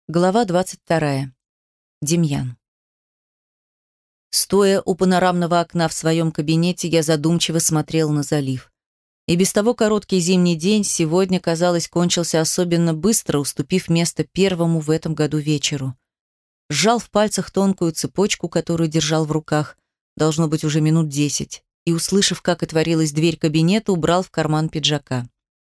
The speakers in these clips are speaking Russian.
Глава 22. Демьян. Стоя у панорамного окна в своем кабинете, я задумчиво смотрел на залив. И без того короткий зимний день сегодня, казалось, кончился особенно быстро, уступив место первому в этом году вечеру. Сжал в пальцах тонкую цепочку, которую держал в руках, должно быть уже минут 10, и, услышав, как отворилась дверь кабинета, убрал в карман пиджака.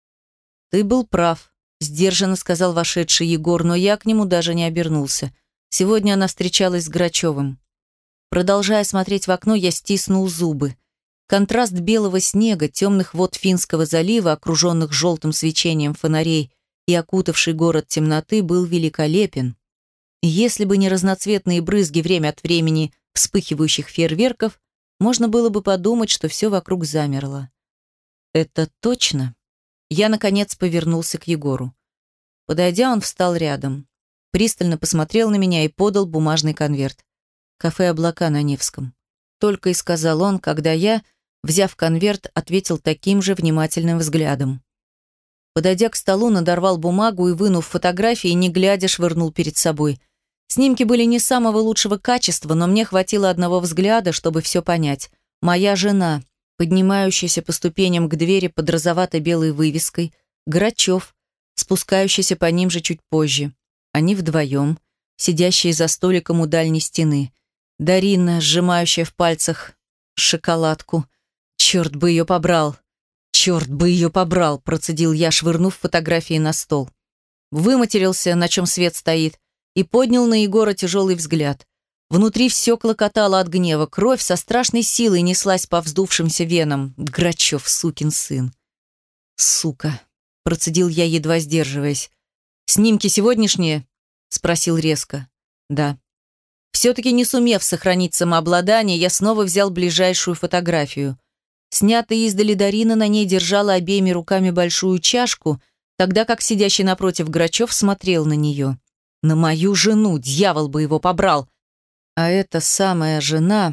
«Ты был прав», — сдержанно сказал вошедший Егор, но я к нему даже не обернулся. Сегодня она встречалась с Грачевым. Продолжая смотреть в окно, я стиснул зубы. Контраст белого снега, темных вод Финского залива, окруженных желтым свечением фонарей и окутавший город темноты, был великолепен. И если бы не разноцветные брызги время от времени вспыхивающих фейерверков, можно было бы подумать, что все вокруг замерло. «Это точно?» Я, наконец, повернулся к Егору. Подойдя, он встал рядом. Пристально посмотрел на меня и подал бумажный конверт. «Кафе «Облака» на Невском». Только и сказал он, когда я, взяв конверт, ответил таким же внимательным взглядом. Подойдя к столу, надорвал бумагу и, вынув фотографии, не глядя, швырнул перед собой. Снимки были не самого лучшего качества, но мне хватило одного взгляда, чтобы все понять. Моя жена, поднимающаяся по ступеням к двери под розовато-белой вывеской, Грачев, спускающийся по ним же чуть позже. Они вдвоем, сидящие за столиком у дальней стены. Дарина, сжимающая в пальцах шоколадку. «Черт бы ее побрал! Черт бы ее побрал!» процедил я, швырнув фотографии на стол. Выматерился, на чем свет стоит, и поднял на Егора тяжелый взгляд. Внутри все клокотало от гнева, кровь со страшной силой неслась по вздувшимся венам. Грачев, сукин сын. «Сука!» — процедил я, едва сдерживаясь. «Снимки сегодняшние?» — спросил резко. «Да». Все-таки не сумев сохранить самообладание, я снова взял ближайшую фотографию. Снятая издали Дарина на ней держала обеими руками большую чашку, тогда как сидящий напротив Грачев смотрел на нее. На мою жену, дьявол бы его побрал! А эта самая жена...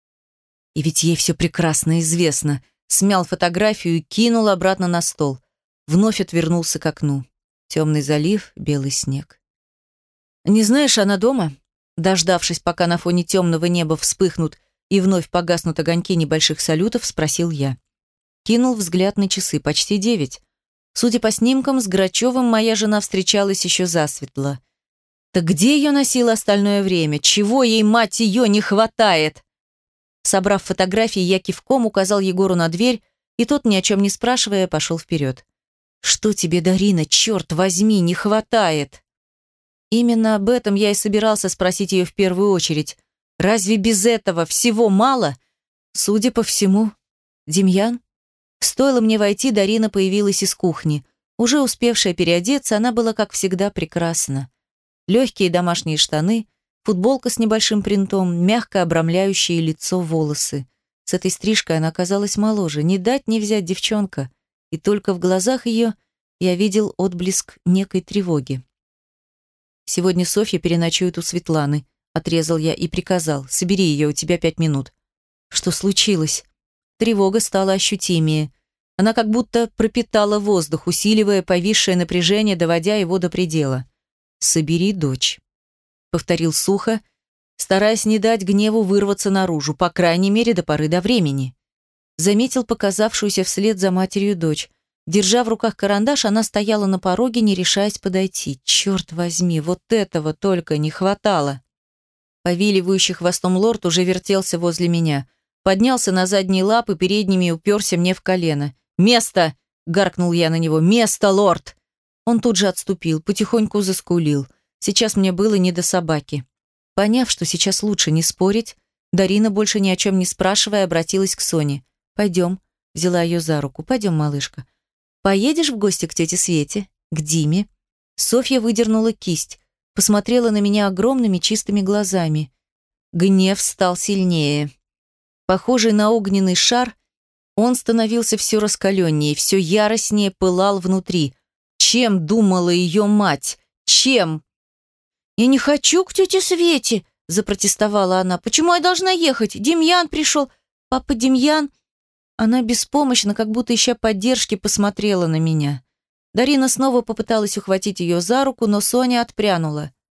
И ведь ей все прекрасно известно. Смял фотографию и кинул обратно на стол. Вновь отвернулся к окну. Темный залив, белый снег. «Не знаешь, она дома?» Дождавшись, пока на фоне темного неба вспыхнут и вновь погаснут огоньки небольших салютов, спросил я. Кинул взгляд на часы, почти 9. Судя по снимкам, с Грачевым моя жена встречалась еще засветло. Так где ее носило остальное время? Чего ей, мать ее, не хватает? Собрав фотографии, я кивком указал Егору на дверь, и тот, ни о чем не спрашивая, пошел вперед. «Что тебе, Дарина, черт возьми, не хватает?» Именно об этом я и собирался спросить ее в первую очередь. Разве без этого всего мало? Судя по всему. Демьян? Стоило мне войти, Дарина появилась из кухни. Уже успевшая переодеться, она была, как всегда, прекрасна. Легкие домашние штаны, футболка с небольшим принтом, мягко обрамляющие лицо волосы. С этой стрижкой она казалась моложе. Не дать не взять девчонка. И только в глазах ее я видел отблеск некой тревоги. «Сегодня Софья переночует у Светланы», — отрезал я и приказал. «Собери ее, у тебя 5 минут». Что случилось? Тревога стала ощутимее. Она как будто пропитала воздух, усиливая повисшее напряжение, доводя его до предела. «Собери дочь», — повторил сухо, стараясь не дать гневу вырваться наружу, по крайней мере, до поры до времени. Заметил показавшуюся вслед за матерью дочь. Держа в руках карандаш, она стояла на пороге, не решаясь подойти. Черт возьми, вот этого только не хватало. Повиливающий хвостом лорд уже вертелся возле меня. Поднялся на задние лапы, передними уперся мне в колено. «Место!» — гаркнул я на него. «Место, лорд!» Он тут же отступил, потихоньку заскулил. Сейчас мне было не до собаки. Поняв, что сейчас лучше не спорить, Дарина, больше ни о чем не спрашивая, обратилась к Соне. «Пойдем», — взяла ее за руку. «Пойдем, малышка. Поедешь в гости к тете Свете? К Диме?» Софья выдернула кисть, посмотрела на меня огромными чистыми глазами. Гнев стал сильнее. Похожий на огненный шар, он становился все раскаленнее, все яростнее пылал внутри. Чем думала ее мать? Чем? «Я не хочу к тете Свете!» – запротестовала она. «Почему я должна ехать? Демьян пришел. Папа Демьян...» Она беспомощно, как будто ища поддержки, посмотрела на меня. Дарина снова попыталась ухватить ее за руку, но Соня отпрянула.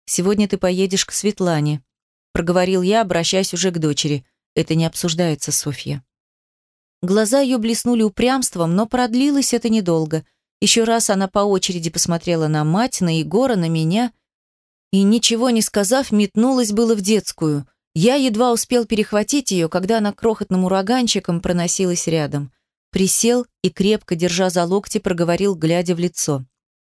Сегодня ты поедешь к Светлане», — проговорил я, обращаясь уже к дочери. «Это не обсуждается, Софья». Глаза ее блеснули упрямством, но продлилось это недолго. Еще раз она по очереди посмотрела на мать, на Егора, на меня и, ничего не сказав, метнулась было в детскую. Я едва успел перехватить ее, когда она крохотным ураганчиком проносилась рядом. Присел и, крепко держа за локти, проговорил, глядя в лицо.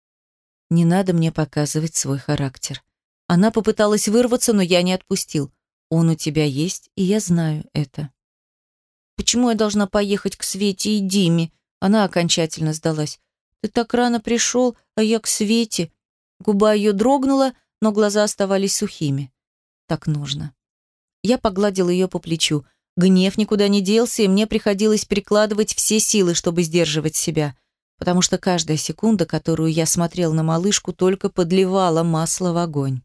«Не надо мне показывать свой характер». Она попыталась вырваться, но я не отпустил. «Он у тебя есть, и я знаю это». «Почему я должна поехать к Свете и Диме?» Она окончательно сдалась. «Ты так рано пришел, а я к Свете». Губа ее дрогнула, но глаза оставались сухими. «Так нужно». Я погладил ее по плечу. Гнев никуда не делся, и мне приходилось прикладывать все силы, чтобы сдерживать себя, потому что каждая секунда, которую я смотрел на малышку, только подливала масло в огонь.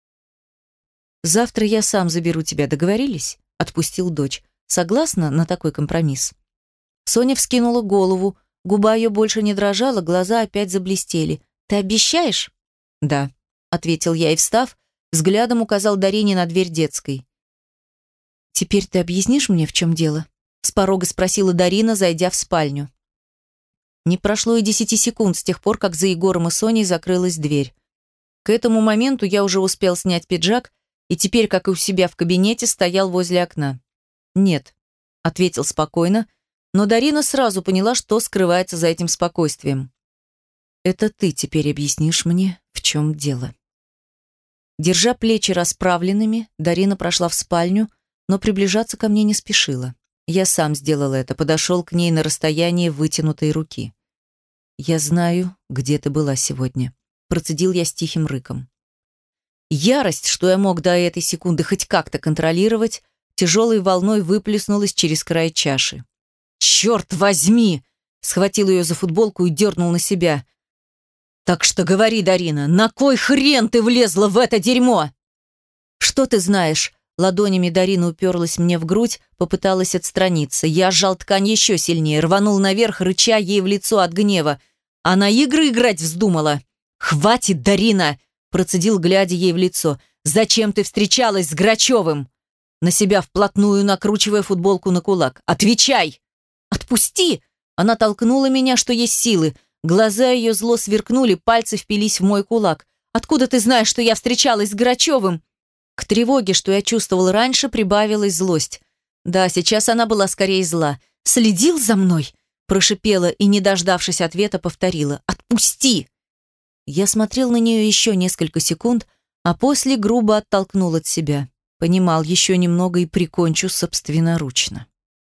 «Завтра я сам заберу тебя, договорились?» — отпустил дочь. «Согласна на такой компромисс?» Соня вскинула голову, губа ее больше не дрожала, глаза опять заблестели. «Ты обещаешь?» «Да», — ответил я и, встав, взглядом указал Дарине на дверь детской. «Теперь ты объяснишь мне, в чем дело?» — с порога спросила Дарина, зайдя в спальню. Не прошло и 10 секунд с тех пор, как за Егором и Соней закрылась дверь. К этому моменту я уже успел снять пиджак и теперь, как и у себя в кабинете, стоял возле окна. «Нет», — ответил спокойно, но Дарина сразу поняла, что скрывается за этим спокойствием. «Это ты теперь объяснишь мне, в чем дело». Держа плечи расправленными, Дарина прошла в спальню, но приближаться ко мне не спешила. Я сам сделал это, подошел к ней на расстояние вытянутой руки. «Я знаю, где ты была сегодня», — процедил я с тихим рыком. Ярость, что я мог до этой секунды хоть как-то контролировать, тяжелой волной выплеснулась через край чаши. «Черт возьми!» — схватил ее за футболку и дернул на себя. «Так что говори, Дарина, на кой хрен ты влезла в это дерьмо?» «Что ты знаешь?» Ладонями Дарина уперлась мне в грудь, попыталась отстраниться. Я сжал ткань еще сильнее, рванул наверх, рыча ей в лицо от гнева. Она игры играть вздумала. «Хватит, Дарина!» — процедил, глядя ей в лицо. «Зачем ты встречалась с Грачевым?» На себя вплотную, накручивая футболку на кулак. «Отвечай!» «Отпусти!» Она толкнула меня, что есть силы. Глаза ее зло сверкнули, пальцы впились в мой кулак. «Откуда ты знаешь, что я встречалась с Грачевым?» К тревоге, что я чувствовал раньше, прибавилась злость. Да, сейчас она была скорее зла. «Следил за мной?» Прошипела и, не дождавшись ответа, повторила. «Отпусти!» Я смотрел на нее еще несколько секунд, а после грубо оттолкнул от себя. Понимал, еще немного и прикончу собственноручно.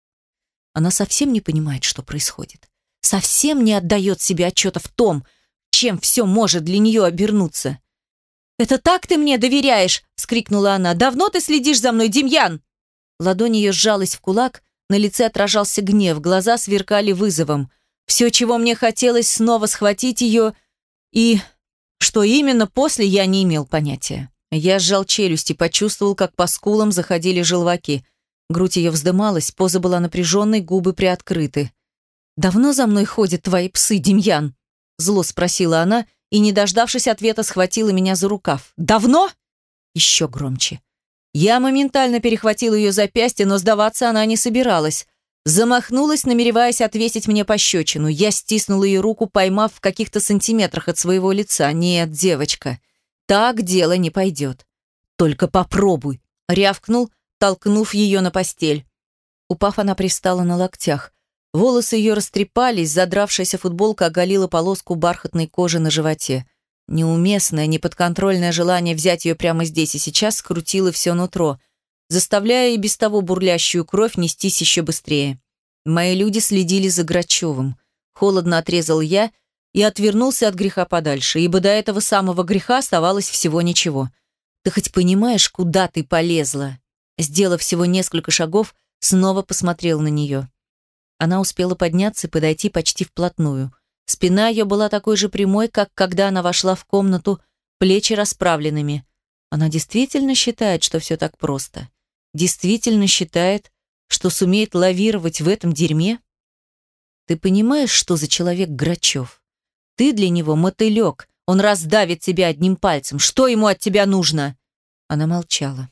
Она совсем не понимает, что происходит. Совсем не отдает себе отчета в том, чем все может для нее обернуться. «Это так ты мне доверяешь?» — вскрикнула она. «Давно ты следишь за мной, Демьян?» Ладонь ее сжалась в кулак, на лице отражался гнев, глаза сверкали вызовом. Все, чего мне хотелось, снова схватить ее, и... Что именно после, я не имел понятия. Я сжал челюсти, почувствовал, как по скулам заходили желваки. Грудь ее вздымалась, поза была напряженной, губы приоткрыты. «Давно за мной ходят твои псы, Демьян?» Зло спросила она, и, не дождавшись ответа, схватила меня за рукав. «Давно?» Еще громче. Я моментально перехватил ее запястье, но сдаваться она не собиралась. Замахнулась, намереваясь отвесить мне пощечину. Я стиснул ее руку, поймав в каких-то сантиметрах от своего лица. «Нет, девочка, так дело не пойдет. Только попробуй!» Рявкнул, толкнув ее на постель. Упав, она пристала на локтях. Волосы ее растрепались, задравшаяся футболка оголила полоску бархатной кожи на животе. Неуместное, неподконтрольное желание взять ее прямо здесь и сейчас скрутило все нутро, заставляя и без того бурлящую кровь нестись еще быстрее. Мои люди следили за Грачевым. Холодно отрезал я и отвернулся от греха подальше, ибо до этого самого греха оставалось всего ничего. «Ты хоть понимаешь, куда ты полезла?» Сделав всего несколько шагов, снова посмотрел на нее. Она успела подняться и подойти почти вплотную. Спина ее была такой же прямой, как когда она вошла в комнату, плечи расправленными. Она действительно считает, что все так просто? Действительно считает, что сумеет лавировать в этом дерьме? Ты понимаешь, что за человек Грачев? Ты для него мотылек. Он раздавит тебя одним пальцем. Что ему от тебя нужно?» Она молчала.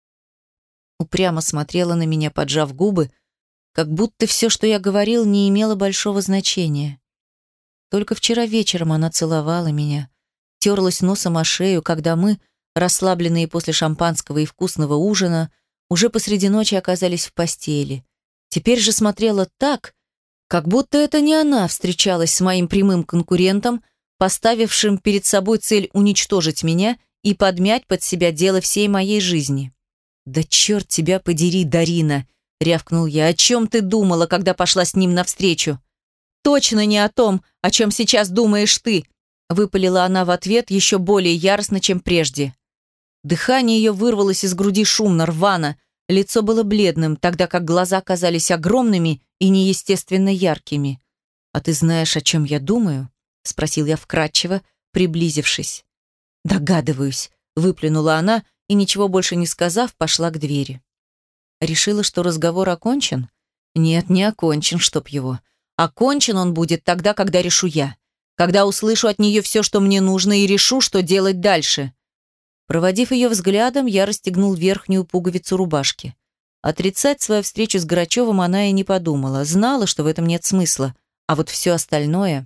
Упрямо смотрела на меня, поджав губы, как будто все, что я говорил, не имело большого значения. Только вчера вечером она целовала меня, терлась носом о шею, когда мы, расслабленные после шампанского и вкусного ужина, уже посреди ночи оказались в постели. Теперь же смотрела так, как будто это не она встречалась с моим прямым конкурентом, поставившим перед собой цель уничтожить меня и подмять под себя дело всей моей жизни. «Да черт тебя подери, Дарина!» — рявкнул я. «О чем ты думала, когда пошла с ним навстречу?» «Точно не о том, о чем сейчас думаешь ты!» — выпалила она в ответ еще более яростно, чем прежде. Дыхание ее вырвалось из груди шумно, рвано, лицо было бледным, тогда как глаза казались огромными и неестественно яркими. «А ты знаешь, о чем я думаю?» — спросил я вкратчиво, приблизившись. «Догадываюсь», — выплюнула она и, ничего больше не сказав, пошла к двери. Решила, что разговор окончен? Нет, не окончен, чтоб его. Окончен он будет тогда, когда решу я. Когда услышу от нее все, что мне нужно, и решу, что делать дальше. Проводив ее взглядом, я расстегнул верхнюю пуговицу рубашки. Отрицать свою встречу с Грачевым она и не подумала. Знала, что в этом нет смысла. А вот все остальное...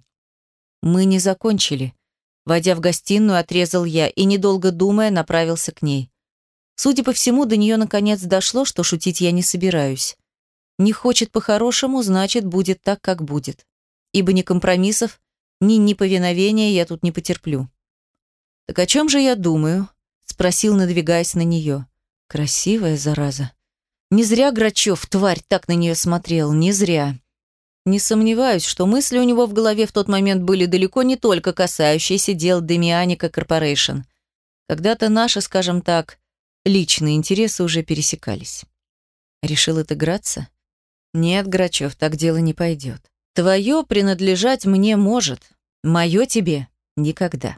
Мы не закончили. Войдя в гостиную, отрезал я и, недолго думая, направился к ней. Судя по всему, до нее наконец дошло, что шутить я не собираюсь. Не хочет по-хорошему, значит, будет так, как будет. Ибо ни компромиссов, ни неповиновения я тут не потерплю. «Так о чем же я думаю?» — спросил, надвигаясь на нее. Красивая зараза. Не зря Грачев, тварь, так на нее смотрел, не зря. Не сомневаюсь, что мысли у него в голове в тот момент были далеко не только касающиеся дел Демианика Корпорейшн. Когда-то наши, скажем так, личные интересы уже пересекались. Решил отыграться? Нет, Грачев, так дело не пойдет. Твое принадлежать мне может, мое тебе никогда.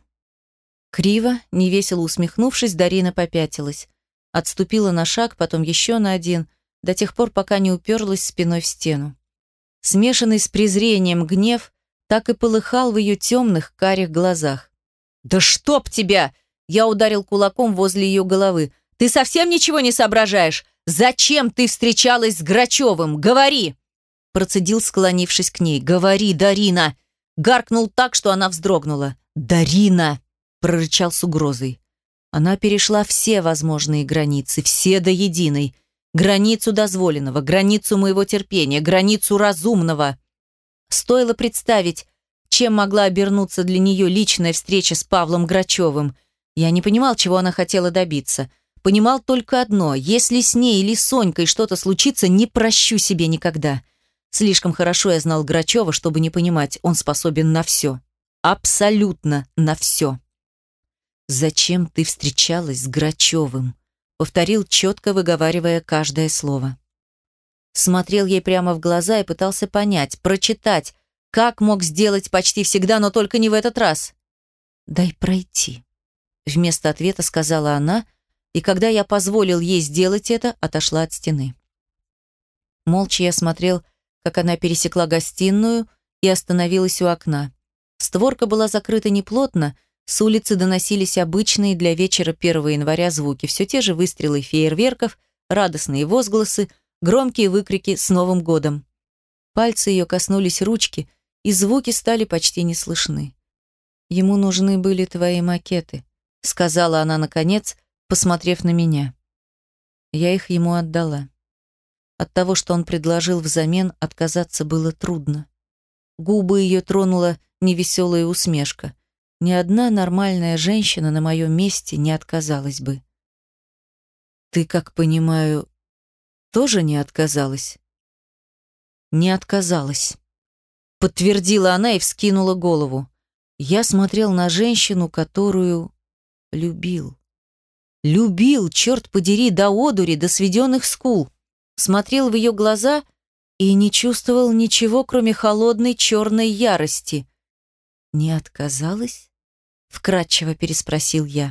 Криво, невесело усмехнувшись, Дарина попятилась. Отступила на шаг, потом еще на один, до тех пор, пока не уперлась спиной в стену. Смешанный с презрением гнев так и полыхал в ее темных карих глазах. «Да чтоб тебя!» — я ударил кулаком возле ее головы. «Ты совсем ничего не соображаешь? Зачем ты встречалась с Грачевым? Говори!» Процедил, склонившись к ней. «Говори, Дарина!» Гаркнул так, что она вздрогнула. «Дарина!» — прорычал с угрозой. Она перешла все возможные границы, все до единой. Границу дозволенного, границу моего терпения, границу разумного. Стоило представить, чем могла обернуться для нее личная встреча с Павлом Грачевым. Я не понимал, чего она хотела добиться. Понимал только одно: если с ней или Сонькой что-то случится, не прощу себе никогда. Слишком хорошо я знал Грачева, чтобы не понимать, он способен на все. Абсолютно на все. «Зачем ты встречалась с Грачевым?» Повторил, четко выговаривая каждое слово. Смотрел ей прямо в глаза и пытался понять, прочитать, как мог сделать почти всегда, но только не в этот раз. «Дай пройти», — вместо ответа сказала она, и когда я позволил ей сделать это, отошла от стены. Молча я смотрел, как она пересекла гостиную и остановилась у окна. Створка была закрыта неплотно, с улицы доносились обычные для вечера 1 января звуки, все те же выстрелы фейерверков, радостные возгласы, громкие выкрики «С Новым годом!». Пальцы ее коснулись ручки, и звуки стали почти не слышны. «Ему нужны были твои макеты», — сказала она наконец, посмотрев на меня. Я их ему отдала. От того, что он предложил взамен, отказаться было трудно. Губы ее тронула невеселая усмешка. Ни одна нормальная женщина на моем месте не отказалась бы. «Ты, как понимаю, тоже не отказалась?» «Не отказалась», — подтвердила она и вскинула голову. Я смотрел на женщину, которую любил. Любил, черт подери, до одури, до сведенных скул. Смотрел в ее глаза и не чувствовал ничего, кроме холодной черной ярости. «Не отказалась?» — вкратчиво переспросил я.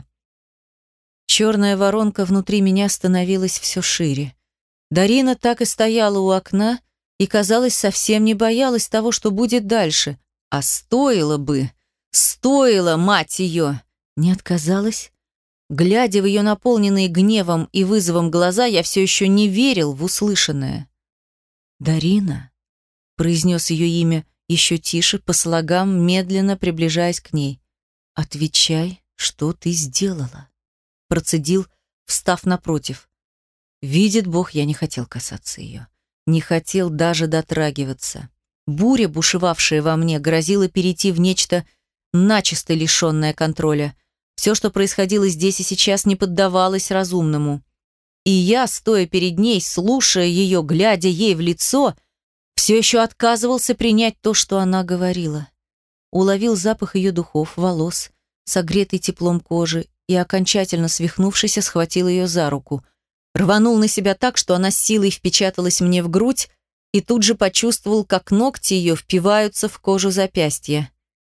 Черная воронка внутри меня становилась все шире. Дарина так и стояла у окна и, казалось, совсем не боялась того, что будет дальше. А стоило бы, Стоило, мать ее! Не отказалась? Глядя в ее наполненные гневом и вызовом глаза, я все еще не верил в услышанное. «Дарина», — произнес ее имя еще тише, по слогам, медленно приближаясь к ней. «Отвечай, что ты сделала», — процедил, встав напротив. Видит Бог, я не хотел касаться ее. Не хотел даже дотрагиваться. Буря, бушевавшая во мне, грозила перейти в нечто начисто лишенное контроля. Все, что происходило здесь и сейчас, не поддавалось разумному. И я, стоя перед ней, слушая ее, глядя ей в лицо, все еще отказывался принять то, что она говорила. Уловил запах ее духов, волос, согретый теплом кожи, и, окончательно свихнувшись, схватил ее за руку. Рванул на себя так, что она с силой впечаталась мне в грудь, и тут же почувствовал, как ногти ее впиваются в кожу запястья.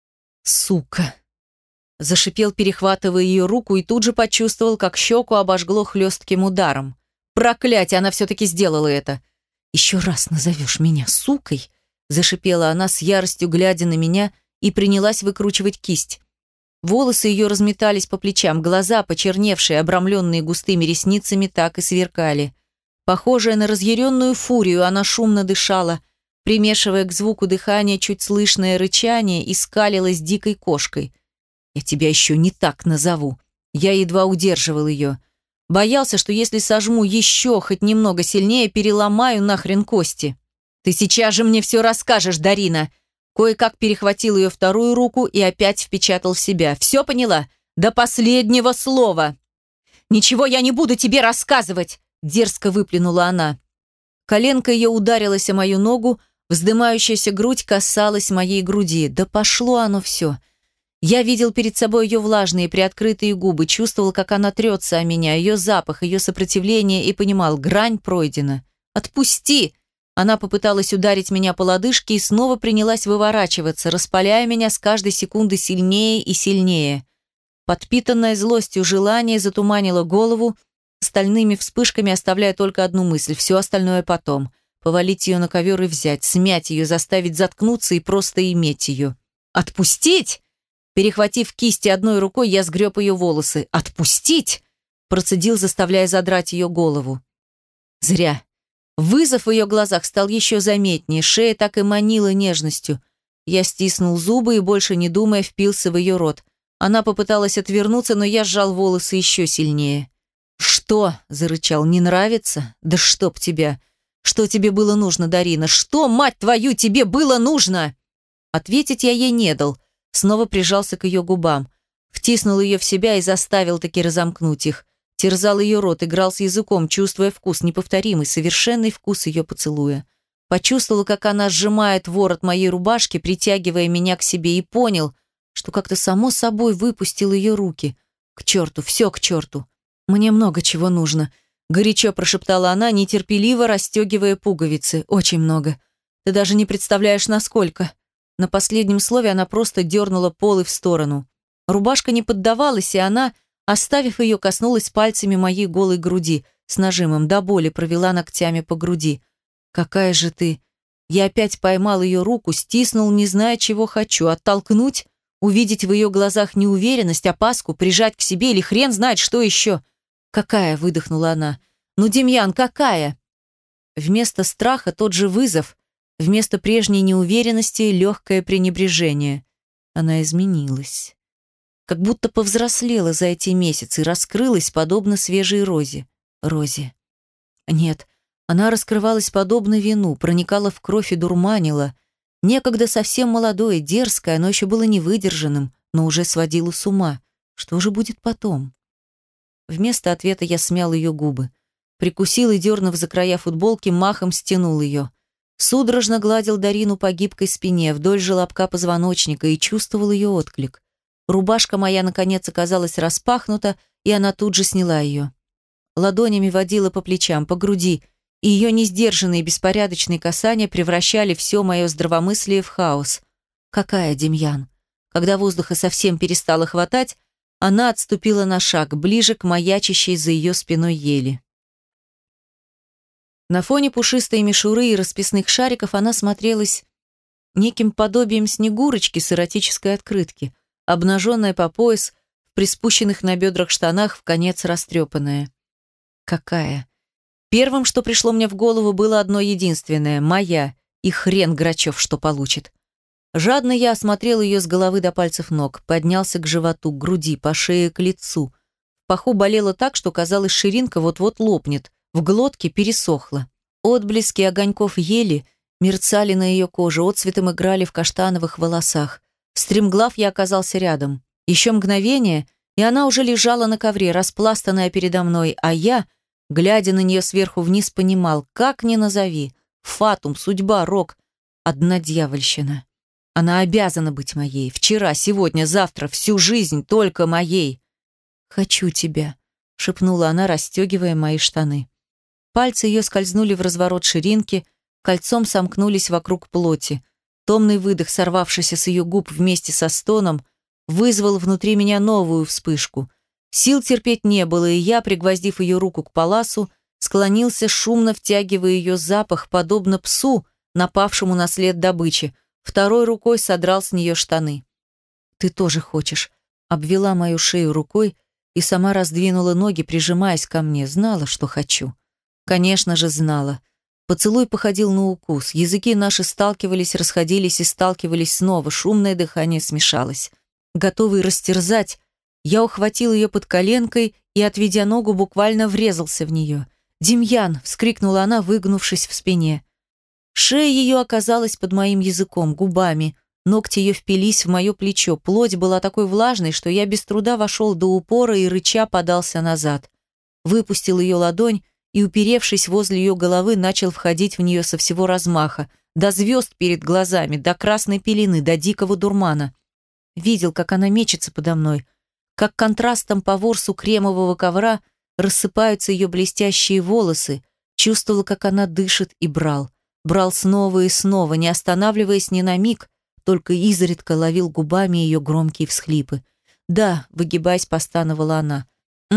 «Сука!» Зашипел, перехватывая ее руку, и тут же почувствовал, как щеку обожгло хлестким ударом. «Проклятие! Она все-таки сделала это!» «Еще раз назовешь меня сукой!» Зашипела она с яростью, глядя на меня, и принялась выкручивать кисть. Волосы ее разметались по плечам, глаза, почерневшие, обрамленные густыми ресницами, так и сверкали. Похожая на разъяренную фурию, она шумно дышала, примешивая к звуку дыхания чуть слышное рычание, и скалилась дикой кошкой. «Я тебя еще не так назову». Я едва удерживал ее. Боялся, что если сожму еще хоть немного сильнее, переломаю нахрен кости. «Ты сейчас же мне все расскажешь, Дарина!» Кое-как перехватил ее вторую руку и опять впечатал в себя. «Все поняла? До последнего слова!» «Ничего я не буду тебе рассказывать!» Дерзко выплюнула она. Коленка ее ударилась о мою ногу, вздымающаяся грудь касалась моей груди. Да пошло оно все! Я видел перед собой ее влажные, приоткрытые губы, чувствовал, как она трется о меня, ее запах, ее сопротивление, и понимал, грань пройдена. «Отпусти!» Она попыталась ударить меня по лодыжке и снова принялась выворачиваться, распаляя меня с каждой секунды сильнее и сильнее. Подпитанное злостью желание затуманило голову, стальными вспышками оставляя только одну мысль, все остальное потом. Повалить ее на ковер и взять, смять ее, заставить заткнуться и просто иметь ее. «Отпустить!» Перехватив кисти одной рукой, я сгреб ее волосы. «Отпустить!» Процедил, заставляя задрать ее голову. Зря. Вызов в ее глазах стал еще заметнее, шея так и манила нежностью. Я стиснул зубы и, больше не думая, впился в ее рот. Она попыталась отвернуться, но я сжал волосы еще сильнее. «Что?» – зарычал. «Не нравится? Да чтоб тебя! Что тебе было нужно, Дарина? Что, мать твою, тебе было нужно?» Ответить я ей не дал. Снова прижался к ее губам. Втиснул ее в себя и заставил таки разомкнуть их. Терзал ее рот, играл с языком, чувствуя вкус, неповторимый, совершенный вкус ее поцелуя. Почувствовал, как она сжимает ворот моей рубашки, притягивая меня к себе, и понял, что как-то само собой выпустил ее руки. «К черту, все к черту. Мне много чего нужно», — горячо прошептала она, нетерпеливо расстегивая пуговицы. «Очень много. Ты даже не представляешь, насколько». На последнем слове она просто дернула полы в сторону. Рубашка не поддавалась, и она, оставив ее, коснулась пальцами моей голой груди, с нажимом, до боли провела ногтями по груди. «Какая же ты!» Я опять поймал ее руку, стиснул, не зная, чего хочу, оттолкнуть, увидеть в ее глазах неуверенность, опаску, прижать к себе или хрен знает, что еще. «Какая?» — выдохнула она. «Ну, Демьян, какая?» Вместо страха тот же вызов, вместо прежней неуверенности легкое пренебрежение. Она изменилась. Как будто повзрослела за эти месяцы и раскрылась, подобно свежей розе. Розе. Нет, она раскрывалась подобно вину, проникала в кровь и дурманила. Некогда совсем молодое, дерзкое, оно еще было невыдержанным, но уже сводило с ума. Что же будет потом? Вместо ответа я смял ее губы. Прикусил и, дернув за края футболки, махом стянул ее. Судорожно гладил Дарину по гибкой спине, вдоль желобка позвоночника, и чувствовал ее отклик. Рубашка моя, наконец, оказалась распахнута, и она тут же сняла ее. Ладонями водила по плечам, по груди, и ее несдержанные беспорядочные касания превращали все мое здравомыслие в хаос. «Какая, Демьян?» Когда воздуха совсем перестало хватать, она отступила на шаг, ближе к маячащей за ее спиной ели. На фоне пушистой мишуры и расписных шариков она смотрелась неким подобием Снегурочки с эротической открытки. обнаженная по пояс, в приспущенных на бедрах штанах, в конец растрепанная. Какая? Первым, что пришло мне в голову, было одно единственное – моя, и хрен Грачев что получит. Жадно я осмотрел ее с головы до пальцев ног, поднялся к животу, к груди, по шее, к лицу. В паху болело так, что казалось, ширинка вот-вот лопнет, в глотке пересохло. Отблески огоньков ели мерцали на ее коже, отцветом играли в каштановых волосах. Стремглав я оказался рядом. Еще мгновение, и она уже лежала на ковре, распластанная передо мной, а я, глядя на нее сверху вниз, понимал, как ни назови, фатум, судьба, рок, одна дьявольщина. Она обязана быть моей, вчера, сегодня, завтра, всю жизнь только моей. «Хочу тебя», — шепнула она, расстегивая мои штаны. Пальцы ее скользнули в разворот ширинки, кольцом сомкнулись вокруг плоти. Томный выдох, сорвавшийся с ее губ вместе со стоном, вызвал внутри меня новую вспышку. Сил терпеть не было, и я, пригвоздив ее руку к паласу, склонился, шумно втягивая ее запах, подобно псу, напавшему на след добычи. Второй рукой содрал с нее штаны. «Ты тоже хочешь», — обвела мою шею рукой и сама раздвинула ноги, прижимаясь ко мне. Знала, что хочу. Конечно же, знала. Поцелуй походил на укус. Языки наши сталкивались, расходились и сталкивались снова. Шумное дыхание смешалось. Готовый растерзать, я ухватил ее под коленкой и, отведя ногу, буквально врезался в нее. «Демьян!» — вскрикнула она, выгнувшись в спине. Шея ее оказалась под моим языком, губами. Ногти ее впились в мое плечо. Плоть была такой влажной, что я без труда вошел до упора и, рыча, подался назад. Выпустил ее ладонь и, уперевшись возле ее головы, начал входить в нее со всего размаха, до звезд перед глазами, до красной пелены, до дикого дурмана. Видел, как она мечется подо мной, как контрастом по ворсу кремового ковра рассыпаются ее блестящие волосы, чувствовал, как она дышит, и брал. Брал снова и снова, не останавливаясь ни на миг, только изредка ловил губами ее громкие всхлипы. «Да», — выгибаясь, постановала она.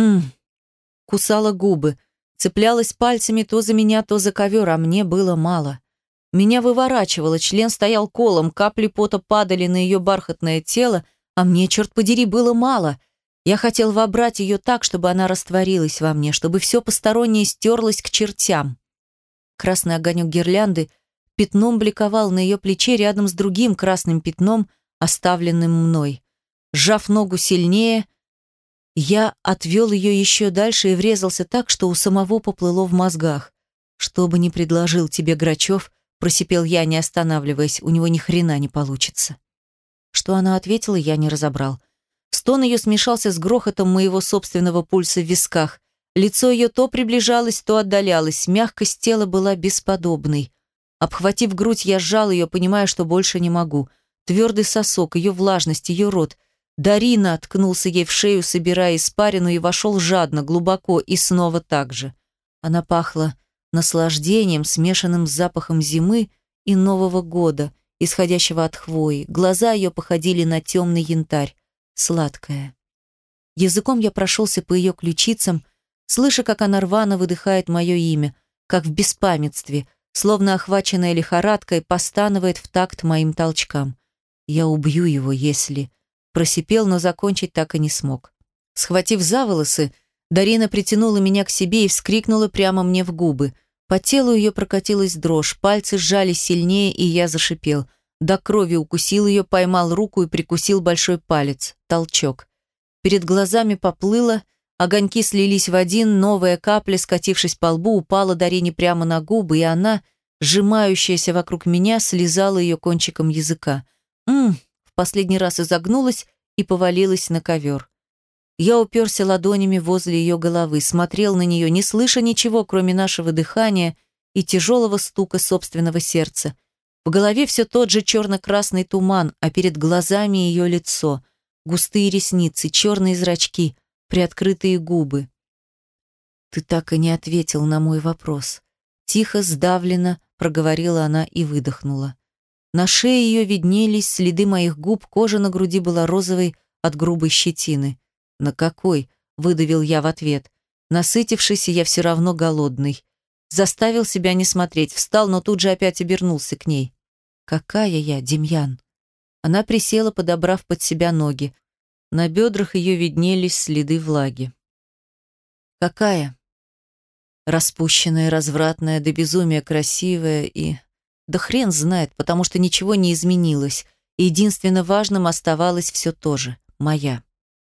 Кусала губы, цеплялась пальцами то за меня, то за ковер, а мне было мало. Меня выворачивало, член стоял колом, капли пота падали на ее бархатное тело, а мне, черт подери, было мало. Я хотел вобрать ее так, чтобы она растворилась во мне, чтобы все постороннее стерлось к чертям. Красный огонек гирлянды пятном бликовал на ее плече рядом с другим красным пятном, оставленным мной. Сжав ногу сильнее, я отвел ее еще дальше и врезался так, что у самого поплыло в мозгах. «Что бы ни предложил тебе Грачев», — просипел я, не останавливаясь, — «у него ни хрена не получится». Что она ответила, я не разобрал. Стон ее смешался с грохотом моего собственного пульса в висках. Лицо ее то приближалось, то отдалялось, мягкость тела была бесподобной. Обхватив грудь, я сжал ее, понимая, что больше не могу. Твердый сосок, ее влажность, ее рот. «Дарина!» — ткнулся ей в шею, собирая испарину, и вошел жадно, глубоко, и снова так же. Она пахла наслаждением, смешанным с запахом зимы и Нового года, исходящего от хвои. Глаза ее походили на темный янтарь. Сладкая. Языком я прошелся по ее ключицам, слыша, как она рвано выдыхает мое имя, как в беспамятстве, словно охваченная лихорадкой, постанывает в такт моим толчкам. «Я убью его, если...» Просипел, но закончить так и не смог. Схватив за волосы, Дарина притянула меня к себе и вскрикнула прямо мне в губы. По телу ее прокатилась дрожь, пальцы сжались сильнее, и я зашипел. До крови укусил ее, поймал руку и прикусил большой палец. Толчок. Перед глазами поплыло, огоньки слились в один, новая капля, скатившись по лбу, упала Дарине прямо на губы, и она, сжимающаяся вокруг меня, слезала ее кончиком языка. В последний раз изогнулась и повалилась на ковер. Я уперся ладонями возле ее головы, смотрел на нее, не слыша ничего, кроме нашего дыхания и тяжелого стука собственного сердца. В голове все тот же черно-красный туман, а перед глазами ее лицо, густые ресницы, черные зрачки, приоткрытые губы. «Ты так и не ответил на мой вопрос». Тихо, сдавленно проговорила она и выдохнула. На шее ее виднелись следы моих губ, кожа на груди была розовой от грубой щетины. «На какой?» — выдавил я в ответ. Насытившись, я все равно голодный. Заставил себя не смотреть, встал, но тут же опять обернулся к ней. «Какая я, Демьян?» Она присела, подобрав под себя ноги. На бедрах ее виднелись следы влаги. Какая? Распущенная, развратная, до безумия красивая и... Да хрен знает, потому что ничего не изменилось. И единственно важным оставалось все то же — моя.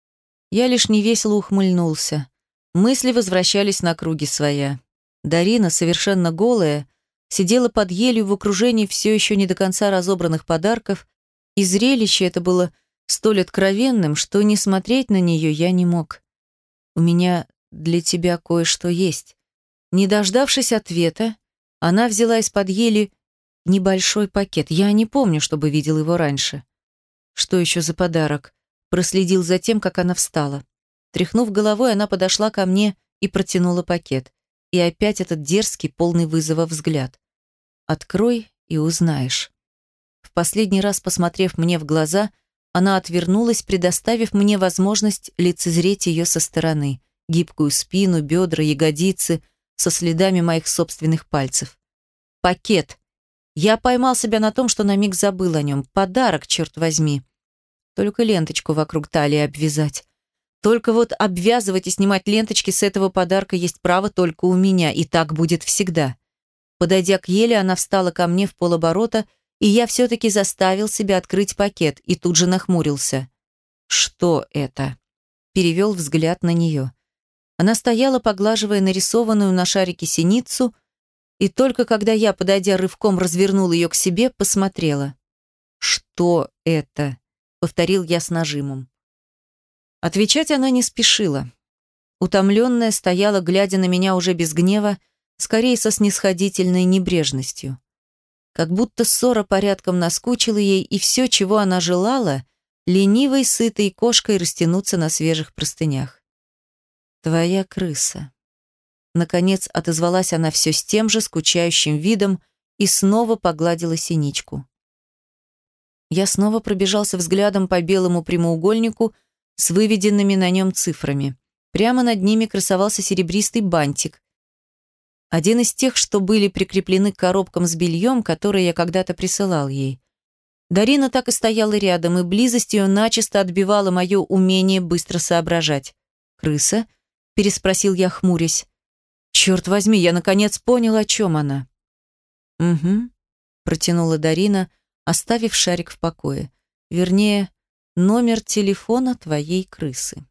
Я лишь невесело ухмыльнулся. Мысли возвращались на круги своя. Дарина, совершенно голая, сидела под елью в окружении все еще не до конца разобранных подарков, и зрелище это было столь откровенным, что не смотреть на нее я не мог. «У меня для тебя кое-что есть». Не дождавшись ответа, она взяла из-под ели небольшой пакет. Я не помню, чтобы видел его раньше. Что еще за подарок? Проследил за тем, как она встала. Тряхнув головой, она подошла ко мне и протянула пакет. И опять этот дерзкий, полный вызова взгляд. «Открой и узнаешь». В последний раз, посмотрев мне в глаза, она отвернулась, предоставив мне возможность лицезреть ее со стороны. Гибкую спину, бедра, ягодицы, со следами моих собственных пальцев. Пакет. Я поймал себя на том, что на миг забыл о нем. Подарок, черт возьми. Только ленточку вокруг талии обвязать. Только вот обвязывать и снимать ленточки с этого подарка есть право только у меня, и так будет всегда. Подойдя к Еле, она встала ко мне в полоборота, и я все-таки заставил себя открыть пакет и тут же нахмурился. «Что это?» Перевел взгляд на нее. Она стояла, поглаживая нарисованную на шарике синицу, и только когда я, подойдя рывком, развернул ее к себе, посмотрела. «Что это?» — повторил я с нажимом. Отвечать она не спешила. Утомленная стояла, глядя на меня уже без гнева, скорее со снисходительной небрежностью. Как будто ссора порядком наскучила ей, и все, чего она желала, ленивой, сытой кошкой растянуться на свежих простынях. «Твоя крыса». Наконец отозвалась она все с тем же скучающим видом и снова погладила синичку. Я снова пробежался взглядом по белому прямоугольнику с выведенными на нем цифрами. Прямо над ними красовался серебристый бантик. Один из тех, что были прикреплены к коробкам с бельем, которые я когда-то присылал ей. Дарина так и стояла рядом, и близость ее начисто отбивала мое умение быстро соображать. «Крыса?» — переспросил я, хмурясь. «Черт возьми, я наконец понял, о чем она». «Угу», — протянула Дарина, оставив шарик в покое. Вернее, номер телефона твоей крысы.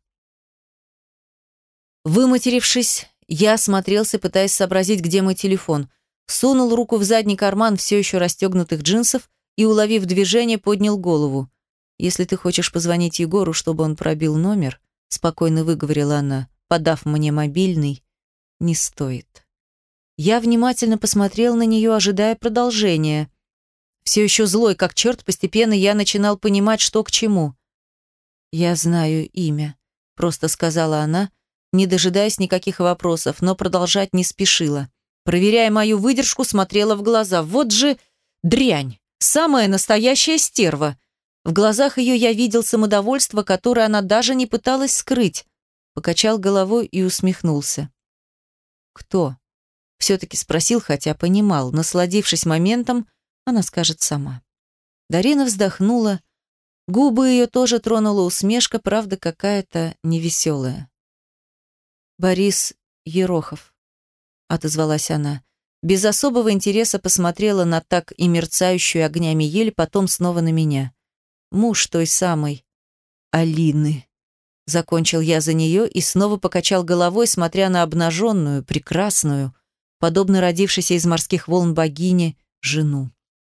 Выматерившись, я осмотрелся, пытаясь сообразить, где мой телефон. Сунул руку в задний карман все еще расстегнутых джинсов и, уловив движение, поднял голову. «Если ты хочешь позвонить Егору, чтобы он пробил номер», — спокойно выговорила она, подав мне мобильный, — «не стоит». Я внимательно посмотрел на нее, ожидая продолжения. Все еще злой, как черт, постепенно я начинал понимать, что к чему. «Я знаю имя», — просто сказала она, не дожидаясь никаких вопросов, но продолжать не спешила. Проверяя мою выдержку, смотрела в глаза. Вот же дрянь! Самая настоящая стерва! В глазах ее я видел самодовольство, которое она даже не пыталась скрыть. Покачал головой и усмехнулся. «Кто?» — все-таки спросил, хотя понимал. Насладившись моментом, она скажет сама. Дарина вздохнула. Губы ее тоже тронула усмешка, правда, какая-то невеселая. «Борис Ерохов», — отозвалась она. Без особого интереса посмотрела на так и мерцающую огнями ель, потом снова на меня. «Муж той самой Алины». Закончил я за нее и снова покачал головой, смотря на обнаженную, прекрасную, подобно родившейся из морских волн богине, жену.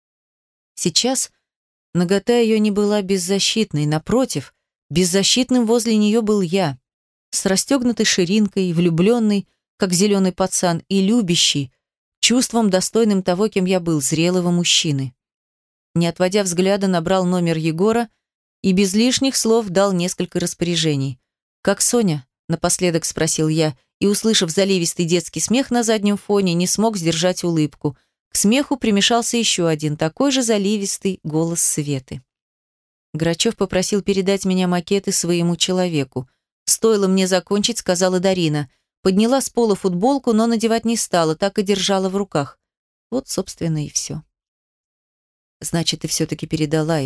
Сейчас нагота ее не была беззащитной, напротив, беззащитным возле нее был я, с расстегнутой ширинкой, влюбленный, как зеленый пацан, и любящий, чувством, достойным того, кем я был, зрелого мужчины. Не отводя взгляда, набрал номер Егора и без лишних слов дал несколько распоряжений. «Как Соня?» — напоследок спросил я, и, услышав заливистый детский смех на заднем фоне, не смог сдержать улыбку. К смеху примешался еще один, такой же заливистый голос Светы. Грачев попросил передать меня макеты своему человеку. Стоило мне закончить, сказала Дарина. Подняла с пола футболку, но надевать не стала, так и держала в руках. Вот, собственно, и все. «Значит, ты все-таки передала их»,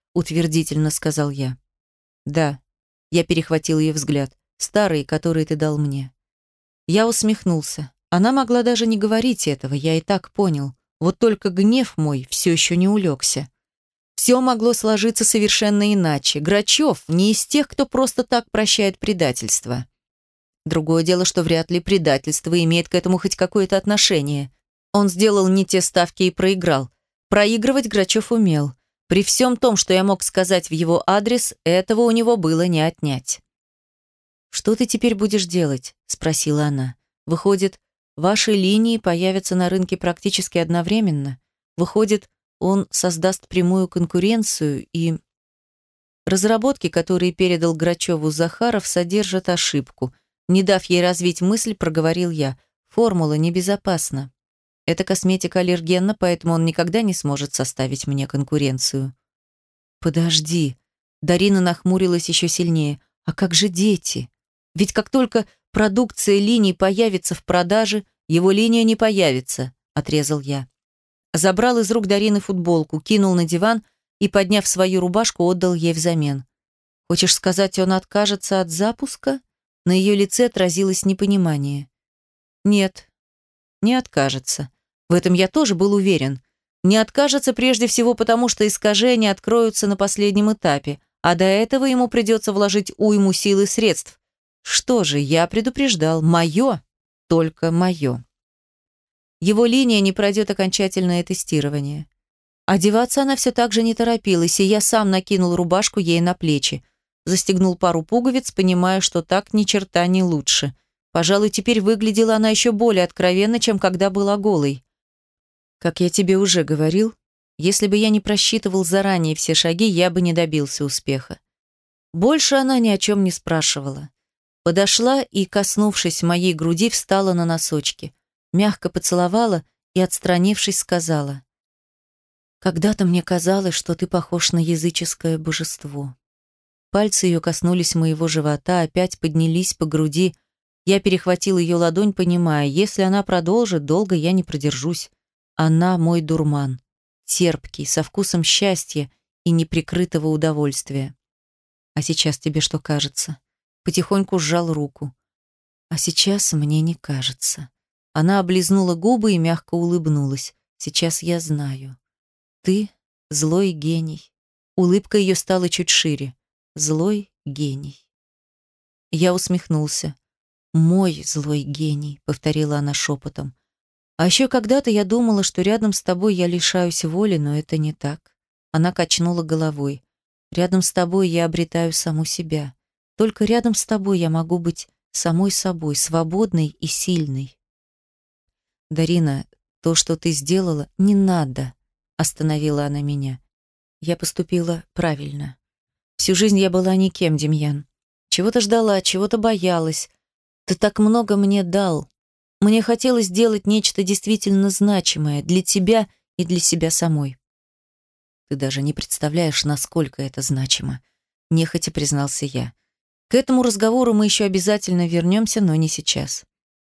утвердительно сказал я. Да, я перехватил ее взгляд. Старые, которые ты дал мне. Я усмехнулся. Она могла даже не говорить этого, я и так понял. Вот только гнев мой все еще не улегся. Все могло сложиться совершенно иначе. Грачев не из тех, кто просто так прощает предательство. Другое дело, что вряд ли предательство имеет к этому хоть какое-то отношение. Он сделал не те ставки и проиграл. Проигрывать Грачев умел. При всем том, что я мог сказать в его адрес, этого у него было не отнять. «Что ты теперь будешь делать?» – спросила она. «Выходит, ваши линии появятся на рынке практически одновременно. Выходит, он создаст прямую конкуренцию и...» Разработки, которые передал Грачеву Захаров, содержат ошибку. Не дав ей развить мысль, проговорил я. Формула небезопасна. Эта косметика аллергенна, поэтому он никогда не сможет составить мне конкуренцию. Подожди. Дарина нахмурилась еще сильнее. А как же дети? Ведь как только продукция линий появится в продаже, его линия не появится, отрезал я. Забрал из рук Дарины футболку, кинул на диван и, подняв свою рубашку, отдал ей взамен. Хочешь сказать, он откажется от запуска? На ее лице отразилось непонимание. Нет, не откажется. В этом я тоже был уверен. Не откажется прежде всего потому, что искажения откроются на последнем этапе, а до этого ему придется вложить уйму сил и средств. Что же, я предупреждал, мое, только мое. Его линия не пройдет окончательное тестирование. Одеваться она все так же не торопилась, и я сам накинул рубашку ей на плечи. Застегнул пару пуговиц, понимая, что так ни черта не лучше. Пожалуй, теперь выглядела она еще более откровенно, чем когда была голой. Как я тебе уже говорил, если бы я не просчитывал заранее все шаги, я бы не добился успеха. Больше она ни о чем не спрашивала. Подошла и, коснувшись моей груди, встала на носочки. Мягко поцеловала и, отстранившись, сказала: «Когда-то мне казалось, что ты похож на языческое божество». Пальцы ее коснулись моего живота, опять поднялись по груди. Я перехватил ее ладонь, понимая, если она продолжит, долго я не продержусь. Она мой дурман, терпкий, со вкусом счастья и неприкрытого удовольствия. А сейчас тебе что кажется? Потихоньку сжал руку. А сейчас мне не кажется. Она облизнула губы и мягко улыбнулась. Сейчас я знаю. Ты злой гений. Улыбка ее стала чуть шире. Злой гений. Я усмехнулся. «Мой злой гений», — повторила она шепотом. «А еще когда-то я думала, что рядом с тобой я лишаюсь воли, но это не так». Она качнула головой. «Рядом с тобой я обретаю саму себя. Только рядом с тобой я могу быть самой собой, свободной и сильной». «Дарина, то, что ты сделала, не надо», — остановила она меня. «Я поступила правильно. Всю жизнь я была никем, Демьян. Чего-то ждала, чего-то боялась. Ты так много мне дал. Мне хотелось сделать нечто действительно значимое для тебя и для себя самой. Ты даже не представляешь, насколько это значимо», — нехотя признался я. «К этому разговору мы еще обязательно вернемся, но не сейчас.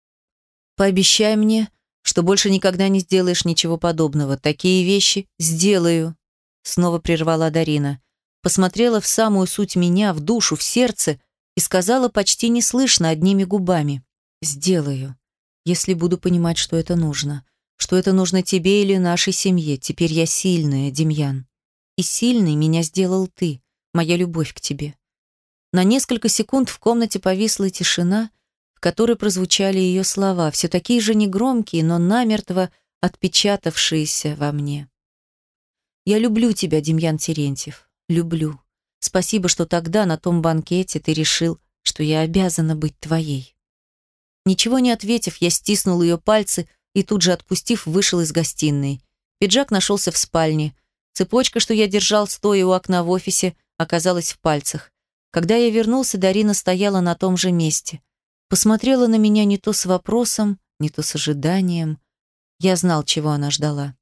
Пообещай мне, что больше никогда не сделаешь ничего подобного. Такие вещи сделаю», — снова прервала Дарина. Посмотрела в самую суть меня, в душу, в сердце и сказала почти неслышно, одними губами: «Сделаю, если буду понимать, что это нужно. Что это нужно тебе или нашей семье. Теперь я сильная, Демьян. И сильной меня сделал ты, моя любовь к тебе». На несколько секунд в комнате повисла тишина, в которой прозвучали ее слова, все такие же негромкие, но намертво отпечатавшиеся во мне. «Я люблю тебя, Демьян Терентьев. Люблю. Спасибо, что тогда на том банкете ты решил, что я обязана быть твоей». Ничего не ответив, я стиснул ее пальцы и тут же, отпустив, вышел из гостиной. Пиджак нашелся в спальне. Цепочка, что я держал, стоя у окна в офисе, оказалась в пальцах. Когда я вернулся, Дарина стояла на том же месте. Посмотрела на меня не то с вопросом, не то с ожиданием. Я знал, чего она ждала.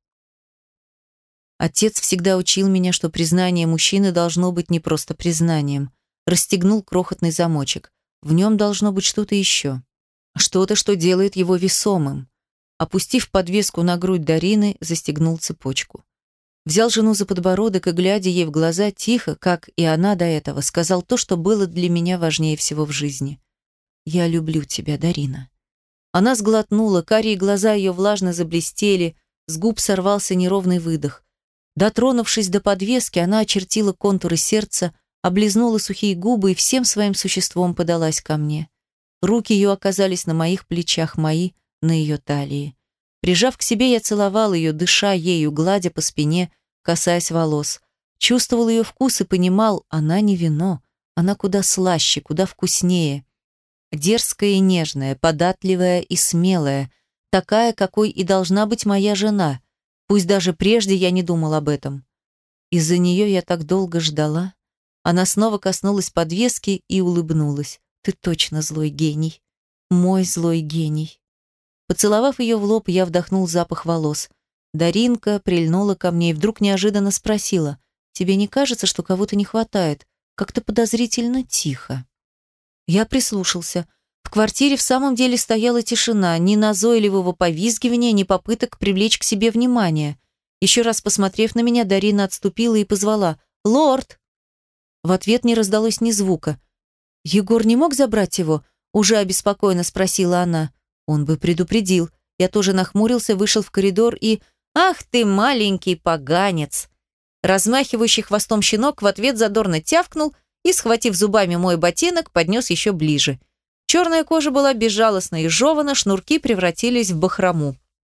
Отец всегда учил меня, что признание мужчины должно быть не просто признанием. Расстегнул крохотный замочек. В нем должно быть что-то еще. Что-то, что делает его весомым. Опустив подвеску на грудь Дарины, застегнул цепочку. Взял жену за подбородок и, глядя ей в глаза, тихо, как и она до этого, сказал то, что было для меня важнее всего в жизни. «Я люблю тебя, Дарина». Она сглотнула, карие глаза ее влажно заблестели, с губ сорвался неровный выдох. Дотронувшись до подвески, она очертила контуры сердца, облизнула сухие губы и всем своим существом подалась ко мне. Руки ее оказались на моих плечах, мои на ее талии. Прижав к себе, я целовал ее, дыша ею, гладя по спине, касаясь волос. Чувствовал ее вкус и понимал, она не вино, она куда слаще, куда вкуснее. Дерзкая и нежная, податливая и смелая, такая, какой и должна быть моя жена. Пусть даже прежде я не думал об этом. Из-за нее я так долго ждала. Она снова коснулась подвески и улыбнулась. «Ты точно злой гений. Мой злой гений». Поцеловав ее в лоб, я вдохнул запах волос. Даринка прильнула ко мне и вдруг неожиданно спросила: «Тебе не кажется, что кого-то не хватает? Как-то подозрительно тихо». Я прислушался. В квартире в самом деле стояла тишина, ни назойливого повизгивания, ни попыток привлечь к себе внимание. Еще раз посмотрев на меня, Дарина отступила и позвала: «Лорд!». В ответ не раздалось ни звука. «Егор не мог забрать его?» – уже обеспокоенно спросила она. Он бы предупредил. Я тоже нахмурился, вышел в коридор и... «Ах ты, маленький поганец!». Размахивающий хвостом щенок в ответ задорно тявкнул и, схватив зубами мой ботинок, поднес еще ближе. Черная кожа была безжалостно изжевана, шнурки превратились в бахрому.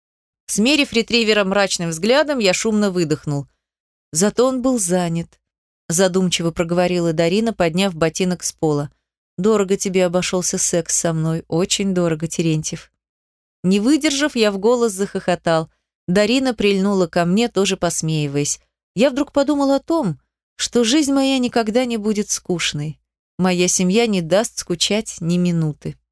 Смерив ретривера мрачным взглядом, я шумно выдохнул. Зато он был занят. Задумчиво проговорила Дарина, подняв ботинок с пола. «Дорого тебе обошелся секс со мной, очень дорого, Терентьев». Не выдержав, я в голос захохотал. Дарина прильнула ко мне, тоже посмеиваясь. Я вдруг подумал о том, что жизнь моя никогда не будет скучной. Моя семья не даст скучать ни минуты.